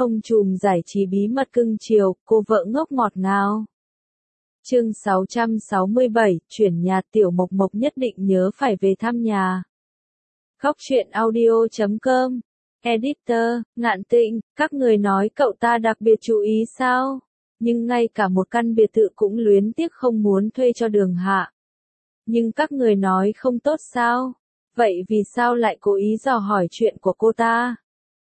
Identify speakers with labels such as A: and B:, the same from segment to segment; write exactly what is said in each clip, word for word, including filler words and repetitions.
A: Ông trùm giải trí bí mật cưng chiều, cô vợ ngốc ngọt ngào. Chương sáu trăm sáu mươi bảy, chuyển nhà. Tiểu Mộc Mộc nhất định nhớ phải về thăm nhà. Khóc chuyện audio chấm com. Editor, Ngạn Tịnh, các người nói cậu ta đặc biệt chú ý sao? Nhưng ngay cả một căn biệt thự cũng luyến tiếc không muốn thuê cho Đường Hạ. Nhưng các người nói không tốt sao? Vậy vì sao lại cố ý dò hỏi chuyện của cô ta?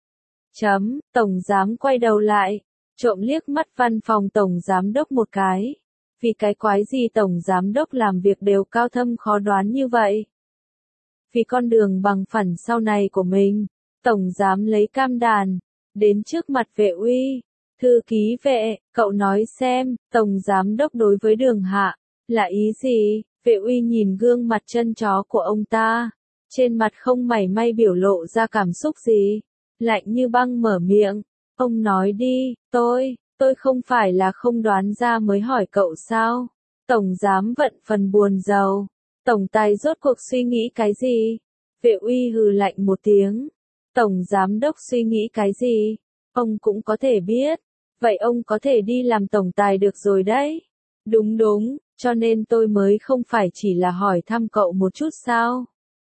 A: Chấm, Tổng Giám quay đầu lại, trộm liếc mắt văn phòng Tổng Giám đốc một cái. Vì cái quái gì Tổng Giám đốc làm việc đều cao thâm khó đoán như vậy? Vì con đường bằng phẳng sau này của mình, Tổng Giám lấy cam đàn, đến trước mặt Vệ Uy. Thư ký Vệ, cậu nói xem, Tổng Giám đốc đối với Đường Hạ, là ý gì? Vệ Uy nhìn gương mặt chân chó của ông ta, trên mặt không mảy may biểu lộ ra cảm xúc gì, lạnh như băng mở miệng, ông nói đi, tôi, tôi không phải là không đoán ra mới hỏi cậu sao? Tổng Giám vận phần buồn rầu, Tổng Tài rốt cuộc suy nghĩ cái gì? Vệ Uy hừ lạnh một tiếng, Tổng Giám đốc suy nghĩ cái gì? Ông cũng có thể biết, vậy ông có thể đi làm Tổng Tài được rồi đấy. Đúng đúng, cho nên tôi mới không phải chỉ là hỏi thăm cậu một chút sao?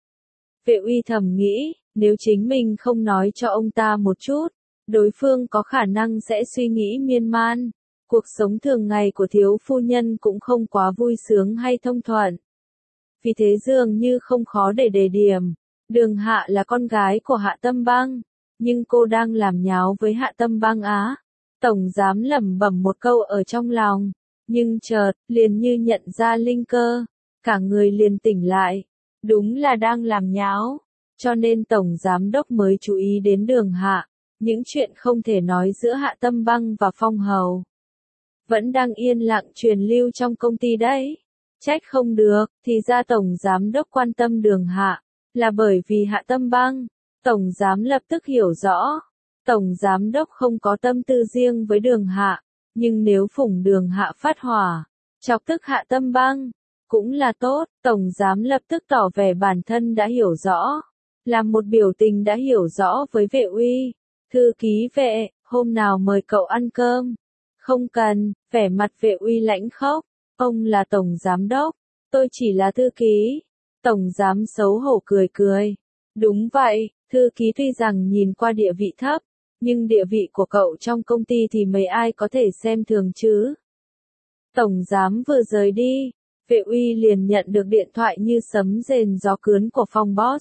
A: Vệ Uy thầm nghĩ, nếu chính mình không nói cho ông ta một chút, đối phương có khả năng sẽ suy nghĩ miên man. Cuộc sống thường ngày của thiếu phu nhân cũng không quá vui sướng hay thông thuận. Vì thế dường như không khó để đề điểm. Đường Hạ là con gái của Hạ Tâm Bang, nhưng cô đang làm nháo với Hạ Tâm Bang á. Tổng Giám lẩm bẩm một câu ở trong lòng, nhưng chợt, liền như nhận ra linh cơ, cả người liền tỉnh lại. Đúng là đang làm nháo, cho nên Tổng Giám đốc mới chú ý đến Đường Hạ, những chuyện không thể nói giữa Hạ Tâm Bang và Phong Hầu. Vẫn đang yên lặng truyền lưu trong công ty đấy. Trách không được, thì ra Tổng Giám đốc quan tâm Đường Hạ, là bởi vì Hạ Tâm Bang. Tổng Giám lập tức hiểu rõ, Tổng Giám đốc không có tâm tư riêng với Đường Hạ, nhưng nếu phủng Đường Hạ phát hỏa, chọc tức Hạ Tâm Bang, cũng là tốt. Tổng Giám lập tức tỏ vẻ bản thân đã hiểu rõ, làm một biểu tình đã hiểu rõ với Vệ Uy. Thư ký Vệ, hôm nào mời cậu ăn cơm? Không cần, vẻ mặt Vệ Uy lãnh khốc, ông là Tổng Giám đốc, tôi chỉ là thư ký. Tổng Giám xấu hổ cười cười. Đúng vậy, thư ký tuy rằng nhìn qua địa vị thấp, nhưng địa vị của cậu trong công ty thì mấy ai có thể xem thường chứ? Tổng Giám vừa rời đi, Vệ Uy liền nhận được điện thoại như sấm rền gió cuốn của Phong Boss.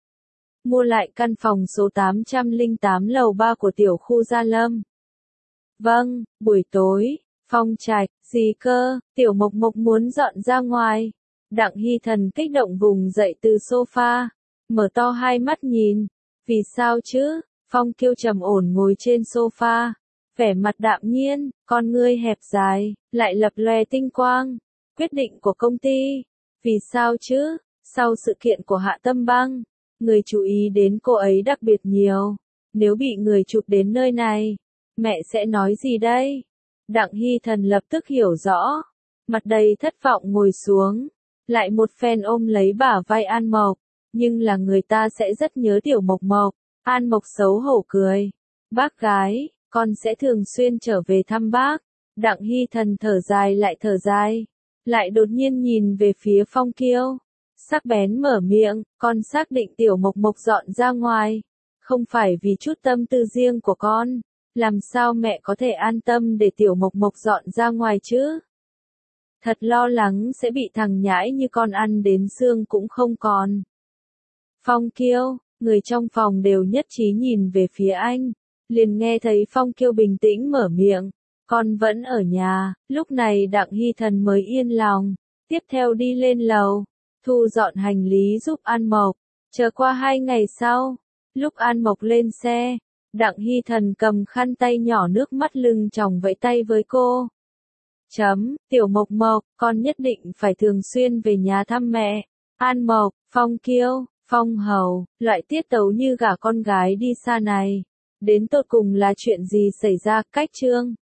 A: Mua lại căn phòng số tám trăm lẻ tám lầu ba của tiểu khu Gia Lâm. Vâng, buổi tối, Phong Trạch, gì cơ, Tiểu Mộc Mộc muốn dọn ra ngoài. Đặng Hy Thần kích động vùng dậy từ sofa, mở to hai mắt nhìn. Vì sao chứ? Phong Kiêu trầm ổn ngồi trên sofa, vẻ mặt đạm nhiên, con ngươi hẹp dài, lại lập lòe tinh quang. Quyết định của công ty. Vì sao chứ? Sau sự kiện của Hạ Tâm Bang, người chú ý đến cô ấy đặc biệt nhiều. Nếu bị người chụp đến nơi này, mẹ sẽ nói gì đây? Đặng Hy Thần lập tức hiểu rõ, mặt đầy thất vọng ngồi xuống, lại một phen ôm lấy bả vai An Mộc, nhưng là người ta sẽ rất nhớ Tiểu Mộc Mộc. An Mộc xấu hổ cười, bác gái, con sẽ thường xuyên trở về thăm bác. Đặng Hy Thần thở dài lại thở dài, lại đột nhiên nhìn về phía Phong Kiêu, sắc bén mở miệng, con xác định Tiểu Mộc Mộc dọn ra ngoài, không phải vì chút tâm tư riêng của con. Làm sao mẹ có thể an tâm để Tiểu Mộc Mộc dọn ra ngoài chứ? Thật lo lắng sẽ bị thằng nhãi như con ăn đến xương cũng không còn. Phong Kiêu, người trong phòng đều nhất trí nhìn về phía anh, liền nghe thấy Phong Kiêu bình tĩnh mở miệng, con vẫn ở nhà. Lúc này Đặng Hy Thần mới yên lòng, tiếp theo đi lên lầu, thu dọn hành lý giúp An Mộc. Chờ qua hai ngày sau, lúc An Mộc lên xe, Đặng Hy Thần cầm khăn tay nhỏ nước mắt lưng tròng vẫy tay với cô. Chấm, Tiểu Mộc Mộc, con nhất định phải thường xuyên về nhà thăm mẹ. An Mộc, Phong Kiêu, Phong Hầu, loại tiết tấu như gả con gái đi xa này, đến tột cùng là chuyện gì xảy ra? Cách chương